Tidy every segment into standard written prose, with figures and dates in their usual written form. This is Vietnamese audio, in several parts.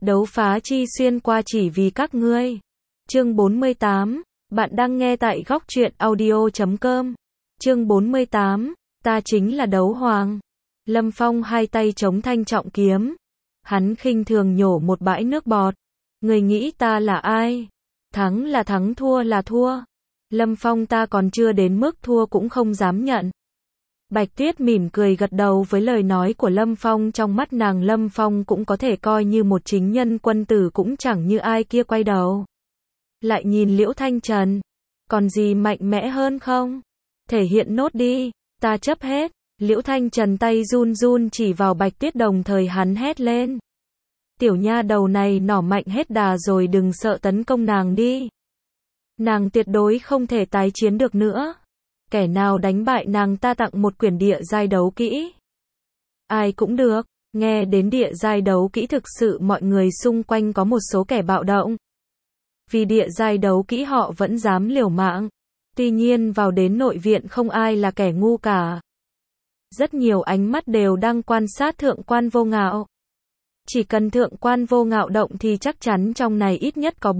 Đấu phá chi xuyên qua chỉ vì các ngươi. Chương 48, bạn đang nghe tại góc truyện audio.com. Chương 48, ta chính là đấu hoàng. Lâm Phong hai tay chống thanh trọng kiếm. Hắn khinh thường nhổ một bãi nước bọt. Người nghĩ ta là ai? Thắng là thắng, thua là thua. Lâm Phong, ta còn chưa đến mức thua cũng không dám nhận. Bạch Tuyết mỉm cười gật đầu với lời nói của Lâm Phong, trong mắt nàng Lâm Phong cũng có thể coi như một chính nhân quân tử, cũng chẳng như ai kia. Quay đầu lại nhìn Liễu Thanh Trần, còn gì mạnh mẽ hơn không? Thể hiện nốt đi, ta chấp hết. Liễu Thanh Trần tay run run chỉ vào Bạch Tuyết, đồng thời hắn hét lên. Tiểu nha đầu này nỏ mạnh hết đà rồi, đừng sợ, tấn công nàng đi. Nàng tuyệt đối không thể tái chiến được nữa. Kẻ nào đánh bại nàng ta tặng một quyển địa giai đấu kỹ. Ai cũng được. Nghe đến địa giai đấu kỹ, thực sự mọi người xung quanh có một số kẻ bạo động. Vì địa giai đấu kỹ họ vẫn dám liều mạng. Tuy nhiên vào đến nội viện không ai là kẻ ngu cả. Rất nhiều ánh mắt đều đang quan sát Thượng quan Vô Ngạo. Chỉ cần Thượng quan Vô Ngạo động thì chắc chắn trong này ít nhất có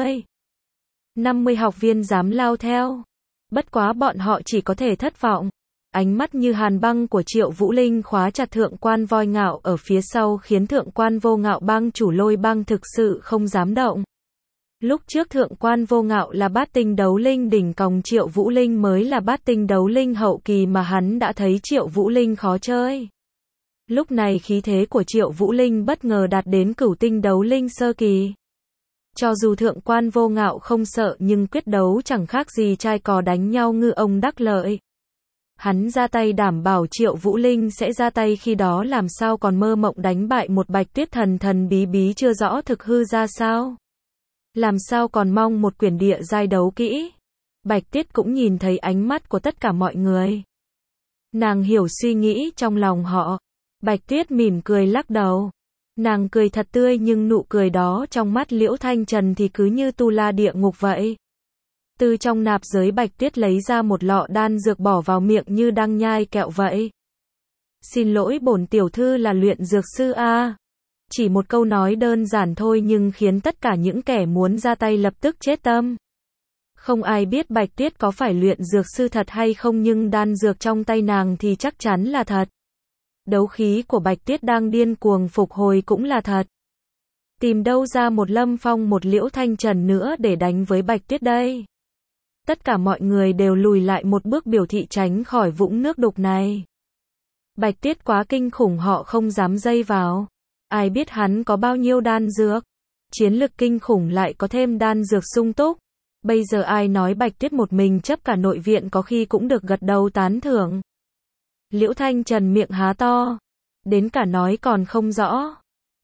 40-50 học viên dám lao theo. Bất quá bọn họ chỉ có thể thất vọng. Ánh mắt như hàn băng của Triệu Vũ Linh khóa chặt Thượng quan Voi Ngạo ở phía sau, khiến Thượng quan Vô Ngạo bang chủ Lôi Bang thực sự không dám động. Lúc trước Thượng quan Vô Ngạo là bát tinh đấu linh đỉnh còng, Triệu Vũ Linh mới là bát tinh đấu linh hậu kỳ, mà hắn đã thấy Triệu Vũ Linh khó chơi. Lúc này khí thế của Triệu Vũ Linh bất ngờ đạt đến cửu tinh đấu linh sơ kỳ. Cho dù Thượng quan Vô Ngạo không sợ, nhưng quyết đấu chẳng khác gì trai cò đánh nhau, ngư ông đắc lợi. Hắn ra tay đảm bảo Triệu Vũ Linh sẽ ra tay, khi đó làm sao còn mơ mộng đánh bại một Bạch Tuyết thần thần bí bí chưa rõ thực hư ra sao. Làm sao còn mong một quyển địa giai đấu kỹ. Bạch Tuyết cũng nhìn thấy ánh mắt của tất cả mọi người. Nàng hiểu suy nghĩ trong lòng họ. Bạch Tuyết mỉm cười lắc đầu. Nàng cười thật tươi, nhưng nụ cười đó trong mắt Liễu Thanh Trần thì cứ như tu la địa ngục vậy. Từ trong nạp giới, Bạch Tuyết lấy ra một lọ đan dược bỏ vào miệng như đang nhai kẹo vậy. Xin lỗi, bổn tiểu thư là luyện dược sư a. Chỉ một câu nói đơn giản thôi nhưng khiến tất cả những kẻ muốn ra tay lập tức chết tâm. Không ai biết Bạch Tuyết có phải luyện dược sư thật hay không, nhưng đan dược trong tay nàng thì chắc chắn là thật. Đấu khí của Bạch Tuyết đang điên cuồng phục hồi cũng là thật. Tìm đâu ra một Lâm Phong, một Liễu Thanh Trần nữa để đánh với Bạch Tuyết đây? Tất cả mọi người đều lùi lại một bước, biểu thị tránh khỏi vũng nước đục này. Bạch Tuyết quá kinh khủng, họ không dám dây vào. Ai biết hắn có bao nhiêu đan dược? Chiến lực kinh khủng, lại có thêm đan dược sung túc. Bây giờ ai nói Bạch Tuyết một mình chấp cả nội viện có khi cũng được gật đầu tán thưởng. Liễu Thanh Trần miệng há to, đến cả nói còn không rõ.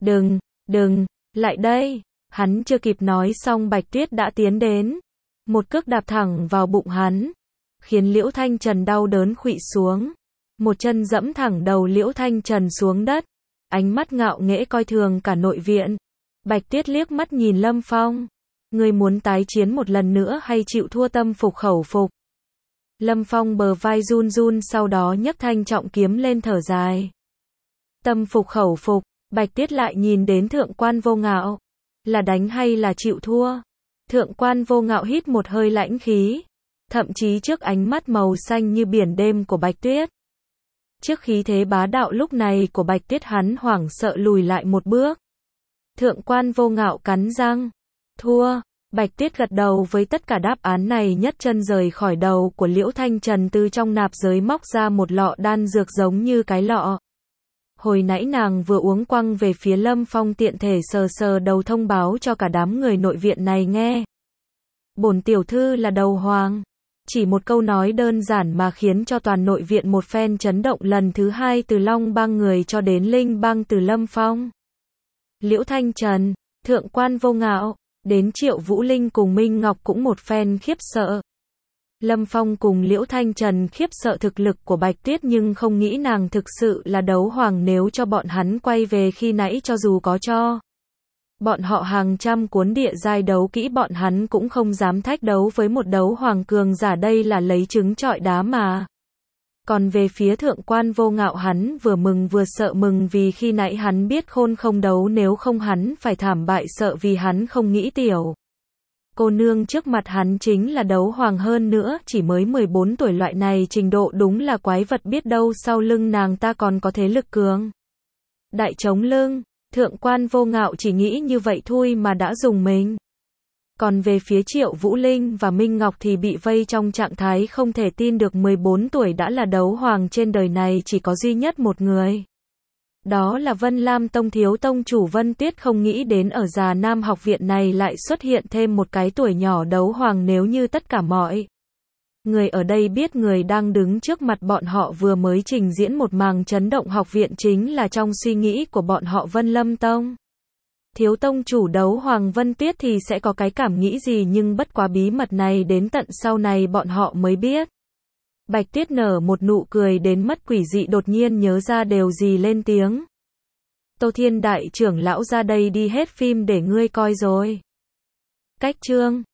Đừng, lại đây. Hắn chưa kịp nói xong, Bạch Tuyết đã tiến đến. Một cước đạp thẳng vào bụng hắn, khiến Liễu Thanh Trần đau đớn khuỵu xuống. Một chân dẫm thẳng đầu Liễu Thanh Trần xuống đất. Ánh mắt ngạo nghễ coi thường cả nội viện. Bạch Tuyết liếc mắt nhìn Lâm Phong. Ngươi muốn tái chiến một lần nữa hay chịu thua tâm phục khẩu phục? Lâm Phong bờ vai run run, sau đó nhấc thanh trọng kiếm lên, thở dài. Tâm phục khẩu phục? Bạch Tuyết lại nhìn đến Thượng quan Vô Ngạo. Là đánh hay là chịu thua? Thượng quan Vô Ngạo hít một hơi lãnh khí. Thậm chí trước ánh mắt màu xanh như biển đêm của Bạch Tuyết, trước khí thế bá đạo lúc này của Bạch Tuyết, hắn hoảng sợ lùi lại một bước. Thượng quan Vô Ngạo cắn răng. Thua. Bạch Tuyết gật đầu với tất cả đáp án này, nhất chân rời khỏi đầu của Liễu Thanh Trần, từ trong nạp giới móc ra một lọ đan dược giống như cái lọ hồi nãy nàng vừa uống, quăng về phía Lâm Phong, tiện thể sờ sờ đầu, thông báo cho cả đám người nội viện này nghe. Bổn tiểu thư là đấu hoàng. Chỉ một câu nói đơn giản mà khiến cho toàn nội viện một phen chấn động. Lần thứ hai từ Long Bang người cho đến Linh Bang, từ Lâm Phong, Liễu Thanh Trần, Thượng quan Vô Ngạo, đến Triệu Vũ Linh cùng Minh Ngọc cũng một phen khiếp sợ. Lâm Phong cùng Liễu Thanh Trần khiếp sợ thực lực của Bạch Tuyết, nhưng không nghĩ nàng thực sự là đấu hoàng. Nếu cho bọn hắn quay về khi nãy, cho dù có cho bọn họ hàng trăm cuốn địa giai đấu kỹ, bọn hắn cũng không dám thách đấu với một đấu hoàng cường giả. Đây là lấy trứng trọi đá mà. Còn về phía thượng quan Vô Ngạo hắn vừa mừng vừa sợ, mừng vì khi nãy hắn biết Khôn không đấu, nếu không hắn phải thảm bại, sợ vì hắn không nghĩ tiểu cô nương trước mặt hắn chính là đấu hoàng, hơn nữa chỉ mới 14 tuổi, loại này trình độ đúng là quái vật, biết đâu sau lưng nàng ta còn có thế lực cường đại chống lưng. Thượng quan Vô Ngạo chỉ nghĩ như vậy thôi mà đã dùng mình. Còn về phía Triệu Vũ Linh và Minh Ngọc thì bị vây trong trạng thái không thể tin được, 14 tuổi đã là đấu hoàng, trên đời này chỉ có duy nhất một người. Đó là Vân Lam Tông thiếu tông chủ Vân Tuyết, không nghĩ đến ở Già Nam học viện này lại xuất hiện thêm một cái tuổi nhỏ đấu hoàng. Nếu như tất cả mọi người ở đây biết người đang đứng trước mặt bọn họ vừa mới trình diễn một màn chấn động học viện, chính là trong suy nghĩ của bọn họ Vân Lâm Tông thiếu tông chủ đấu hoàng Vân Tuyết thì sẽ có cái cảm nghĩ gì, nhưng bất quá bí mật này đến tận sau này bọn họ mới biết. Bạch Tuyết nở một nụ cười đến mất quỷ dị, đột nhiên nhớ ra điều gì lên tiếng. Tô Thiên đại trưởng lão ra đây đi, hết phim để ngươi coi rồi. Cách chương